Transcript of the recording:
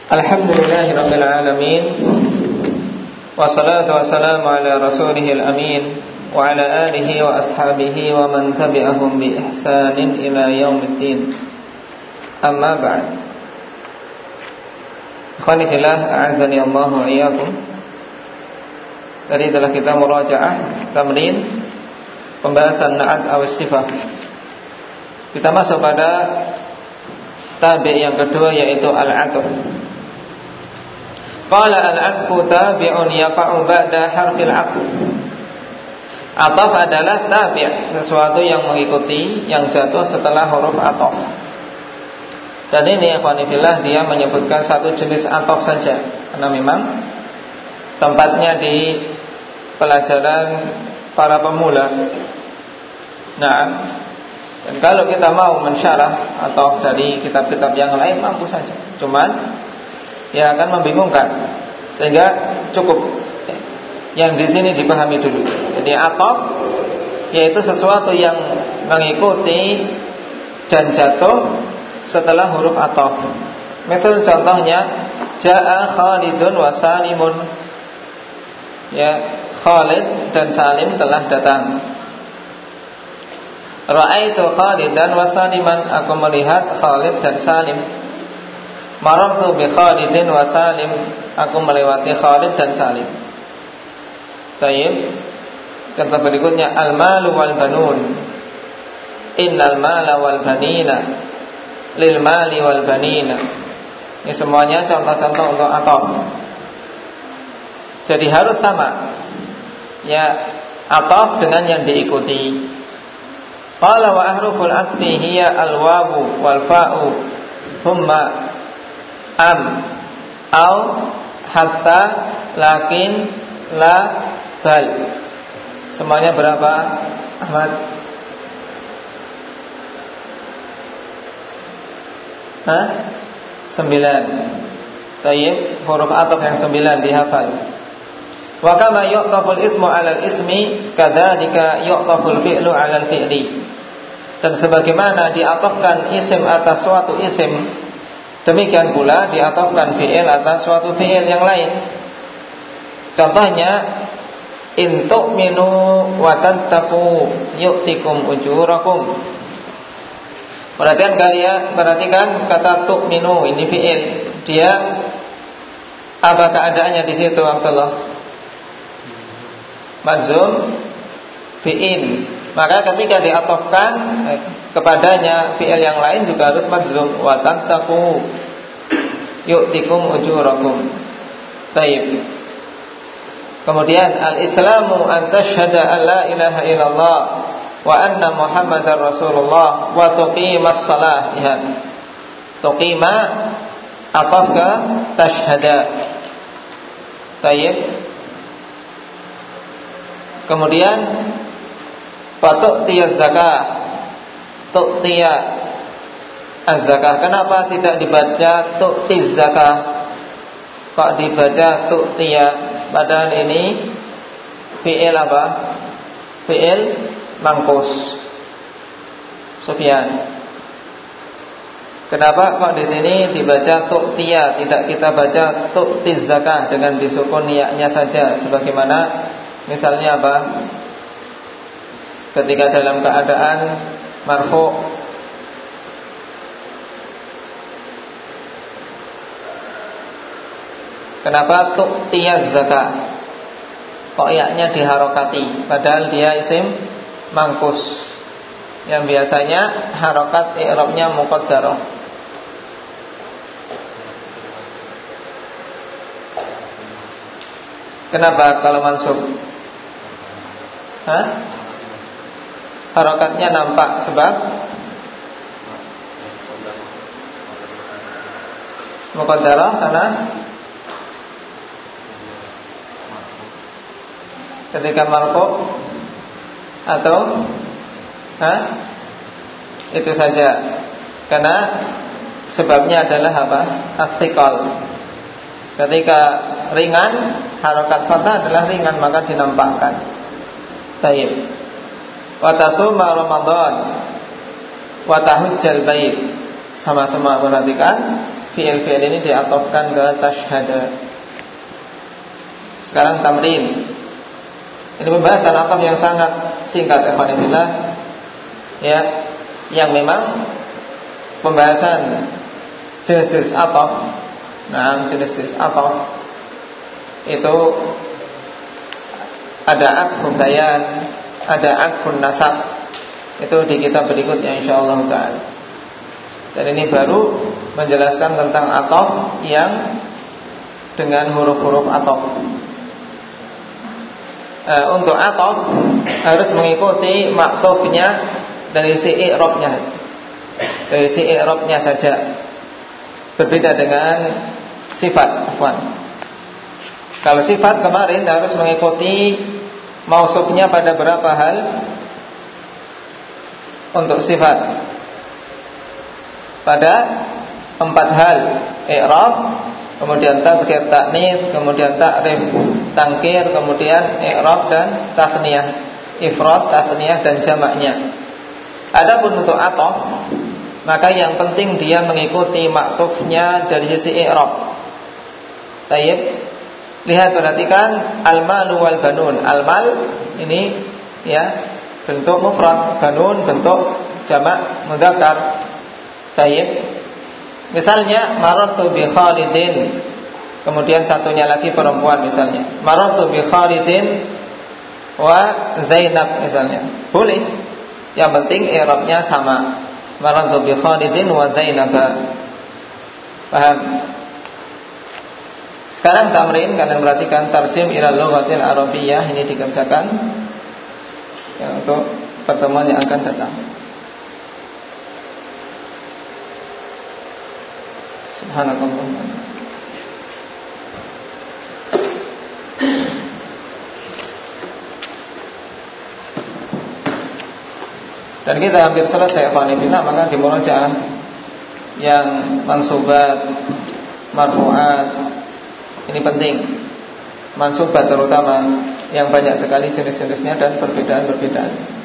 Alhamdulillahirabbil alamin. Wassalatu wassalamu ala rasulihil amin wa ala alihi wa ashabihi wa man tabi'ahum bi ihsanin ila yaumiddin. Amma ba'd. Ikhwani fillah, a'azzani Allah wa iyyakum. Tadi telah kita murajaah tamrin pembahasan na'at aw sifah. Kita masuk pada tabi' yang kedua, yaitu al-'atf. Qala al-'atfu tabi'un yaqa'u ba'da harfil 'atf. Ataf adalah tabi', sesuatu yang mengikuti, yang jatuh setelah huruf ataf. Dan ini ikhwani fillah, dia menyebutkan satu jenis ataf saja, karena memang tempatnya di pelajaran para pemula. Nah, dan kalau kita mau mensyarah atau dari kitab-kitab yang lain mampu saja, cuman ya akan membingungkan, sehingga cukup yang di sini dipahami dulu. Jadi ataf yaitu sesuatu yang mengikuti dan jatuh setelah huruf ataf. Misal contohnya jaa Khalidun wa Salimun. Ya, Khalid dan Salim telah datang. Ra'aitu Khalidan wa Saliman, aku melihat Khalid dan Salim. Marartu bi Khalidin wa Salim, aku melewati Khalid dan Salim. Baik. Kata berikutnya al-malu wal banun. Innal mala wal banina lil mali wal banina. Ini semuanya contoh-contoh untuk ataf. Jadi harus sama, ya, ataf dengan yang diikuti. Qala wa ahruful atfi hiya al-wawu wal fa'u thumma am au hatta lakin la bal. Semuanya berapa, Ahmad? Hah? 9. Tayyib, huruf ataf yang 9 dihafal. Wa kama yu'taful ismu 'alal ismi kadzalika yu'taful fi'lu 'alal fi'li. Dan sebagaimana diatafkan isim atas suatu isim, demikian pula diatafkan fi'il atas suatu fi'il yang lain. Contohnya in tu'minu wa tattaqu yu'tikum ujurakum. Perhatikan kata tu'minu, ini fi'il. Dia apa keadaannya di situ, Abdullah? Majzum fi'il. Maka ketika diatofkan kepadanya fi'il yang lain juga harus majzum. Wa tattaqu yu'tikum ujurakum. Taib. Kemudian al-islamu an tashhada an la ilaha illallah wa anna muhammadar rasulullah wa tuqimas salah. Lihat, tuqima ataf ke tashhada. Taib. Kemudian fatu'tiyaz zakah, tu'tiya az-zakah. Kenapa tidak dibaca tu'tiz zakah, kok dibaca tu'tiya? Padahal ini fi'il apa? Fi'il mangkus. Sufyan, kenapa kok di sini dibaca tu'tiya, tidak kita baca tu'tiz zakah dengan disukun ya-nya saja, sebagaimana misalnya apa? Ketika dalam keadaan marfu', kenapa tu'tiyaz zakah? Kok ya-nya diharokati padahal dia isim mangkus yang biasanya harokat i'rabnya muqaddarah. Kenapa kalau mansub? Harokatnya nampak sebab muqaddarah, karena ketika marfu' atau itu saja, karena sebabnya adalah apa? As-thiqal. Ketika ringan, harokat fathah adalah ringan, maka dinampakkan. Tayyib. Wa tasuma Ramadan wa tahujjal bait. Sama-sama perhatikan. fi'il-fi'il ini diatofkan ke tashhada. Sekarang tamrin. Ini pembahasan atof yang sangat singkat, ikhwanillah, ya, yang memang pembahasan jenis atof. Nah, jenis atof itu ada atfun bayan, ada atfun nasab. Itu di kitab berikutnya insyaallah ta'ala. Dan ini baru menjelaskan tentang atof yang dengan huruf-huruf atof. Untuk atof harus mengikuti maktufnya dari si i'rabnya, dari si i'rabnya saja. Berbeda dengan sifat, afwan. Kalau sifat kemarin harus mengikuti mausufnya pada berapa hal. Untuk sifat pada 4 hal: i'rab, kemudian tadhkir ta'nits, kemudian ta'rif tangkir, kemudian i'rab dan tathniyah, ifrad, tathniyah dan jamaknya. Adapun untuk atof, maka yang penting dia mengikuti maktufnya dari sisi i'rab. Tayyib. Lihat, perhatikan al-malu wal banun. Al-mal ini ya bentuk mufrad, banun bentuk jamak mudzakkar. Tayyib. Misalnya marartu bi Khalidin, kemudian satunya lagi perempuan misalnya. Marartu bi Khalidin wa Zainab misalnya. Boleh. Yang penting i'rabnya sama. Marartu bi Khalidin wa Zainab. Paham? Sekarang tamrin, kalian perhatikan tarjim ilal lughatil arabiyyah ini dikerjakan ya, untuk pertemuan yang akan datang. Subhanallah. Dan kita hampir selesai Fanifina, maka di murojaah yang mansubat, marfu'at, ini penting. Mansubat terutama yang banyak sekali jenis-jenisnya dan perbedaan-perbedaan.